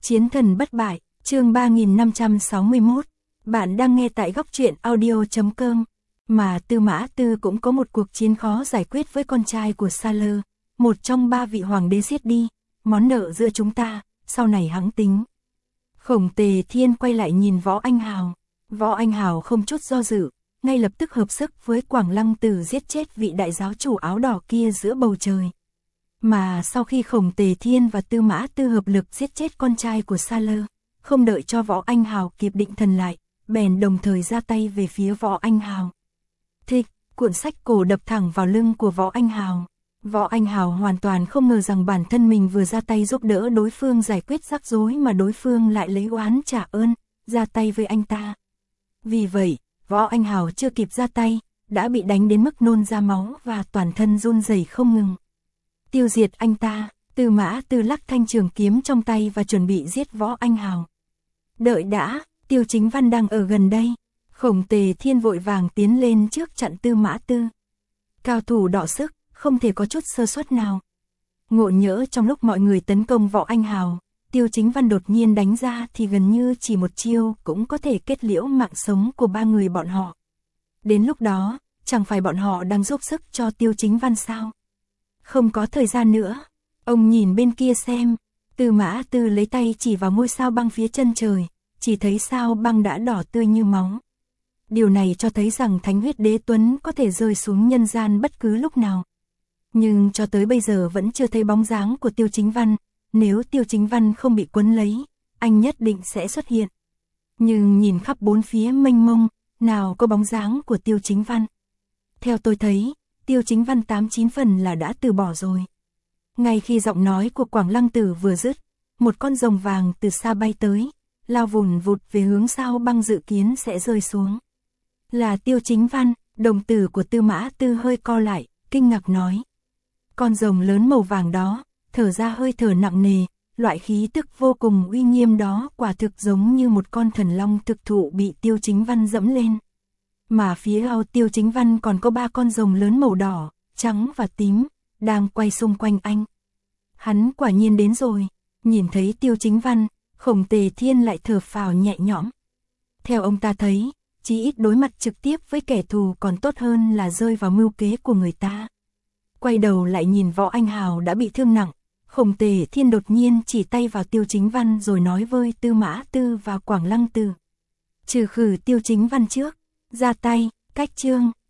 Chiến thần bất bại, chương 3561. Bạn đang nghe tại góc truyện audio.com. Mà Tư Mã Tư cũng có một cuộc chiến khó giải quyết với con trai của Sa Lơ, một trong 3 vị hoàng đế giết đi, món nợ giữa chúng ta, sau này hẵng tính. Khổng Tề Thiên quay lại nhìn Võ Anh Hào. Võ Anh Hào không chút do dự, ngay lập tức hợp sức với Quảng Lăng Tử giết chết vị đại giáo chủ áo đỏ kia giữa bầu trời. Mà sau khi Khổng Tề Thiên và Tư Mã Tư hợp lực giết chết con trai của Sa Lơ, không đợi cho Võ Anh Hào kịp định thần lại, bèn đồng thời ra tay về phía Võ Anh Hào. Thịch, cuộn sách cổ đập thẳng vào lưng của Võ Anh Hào. Võ Anh Hào hoàn toàn không ngờ rằng bản thân mình vừa ra tay giúp đỡ đối phương giải quyết rắc rối mà đối phương lại lấy oán trả ơn, ra tay với anh ta. Vì vậy, Võ Anh Hào chưa kịp ra tay, đã bị đánh đến mức nôn ra máu và toàn thân run rẩy không ngừng. Tiêu diệt anh ta, Tư Mã Tư lắc thanh trường kiếm trong tay và chuẩn bị giết Võ Anh Hào. Đợi đã, Tiêu Chính Văn đang ở gần đây. Khổng Tề Thiên vội vàng tiến lên trước chặn Tư Mã Tư. Cao thủ đọ sức, không thể có chút sơ suất nào. Ngộ nhỡ trong lúc mọi người tấn công Võ Anh Hào, Tiêu Chính Văn đột nhiên đánh ra thì gần như chỉ một chiêu cũng có thể kết liễu mạng sống của 3 người bọn họ. Đến lúc đó, chẳng phải bọn họ đang giúp sức cho Tiêu Chính Văn sao? Không có thời gian nữa. Ông nhìn bên kia xem. Tư Mã Tư lấy tay chỉ vào ngôi sao băng phía chân trời, chỉ thấy sao băng đã đỏ tươi như máu. Điều này cho thấy rằng Thánh Huyết Đế Tuấn có thể rơi xuống nhân gian bất cứ lúc nào. Nhưng cho tới bây giờ vẫn chưa thấy bóng dáng của Tiêu Chính Văn. Nếu Tiêu Chính Văn không bị quấn lấy, anh nhất định sẽ xuất hiện. Nhưng nhìn khắp bốn phía mênh mông, nào có bóng dáng của Tiêu Chính Văn. Theo tôi thấy, Tiêu Chính Văn 8-9 phần là đã từ bỏ rồi. Ngay khi giọng nói của Quảng Lăng Tử vừa dứt, một con rồng vàng từ xa bay tới, lao vùn vụt về hướng sao băng dự kiến sẽ rơi xuống. Là Tiêu Chính Văn. Đồng tử của Tư Mã Tư hơi co lại, kinh ngạc nói. Con rồng lớn màu vàng đó, thở ra hơi thở nặng nề, loại khí tức vô cùng uy nghiêm đó quả thực giống như một con thần long thực thụ bị Tiêu Chính Văn dẫm lên. Mà phía sau Tiêu Chính Văn còn có 3 con rồng lớn màu đỏ, trắng và tím, đang quay xung quanh anh. Hắn quả nhiên đến rồi. Nhìn thấy Tiêu Chính Văn, Khổng Tề Thiên lại thở phào nhẹ nhõm. Theo ông ta thấy, chí ít đối mặt trực tiếp với kẻ thù còn tốt hơn là rơi vào mưu kế của người ta. Quay đầu lại nhìn Võ Anh Hào đã bị thương nặng, Khổng Tề Thiên đột nhiên chỉ tay vào Tiêu Chính Văn rồi nói với Tư Mã Tư và Quảng Lăng Tử. Trừ khử Tiêu Chính Văn trước, ra tay, cách chương.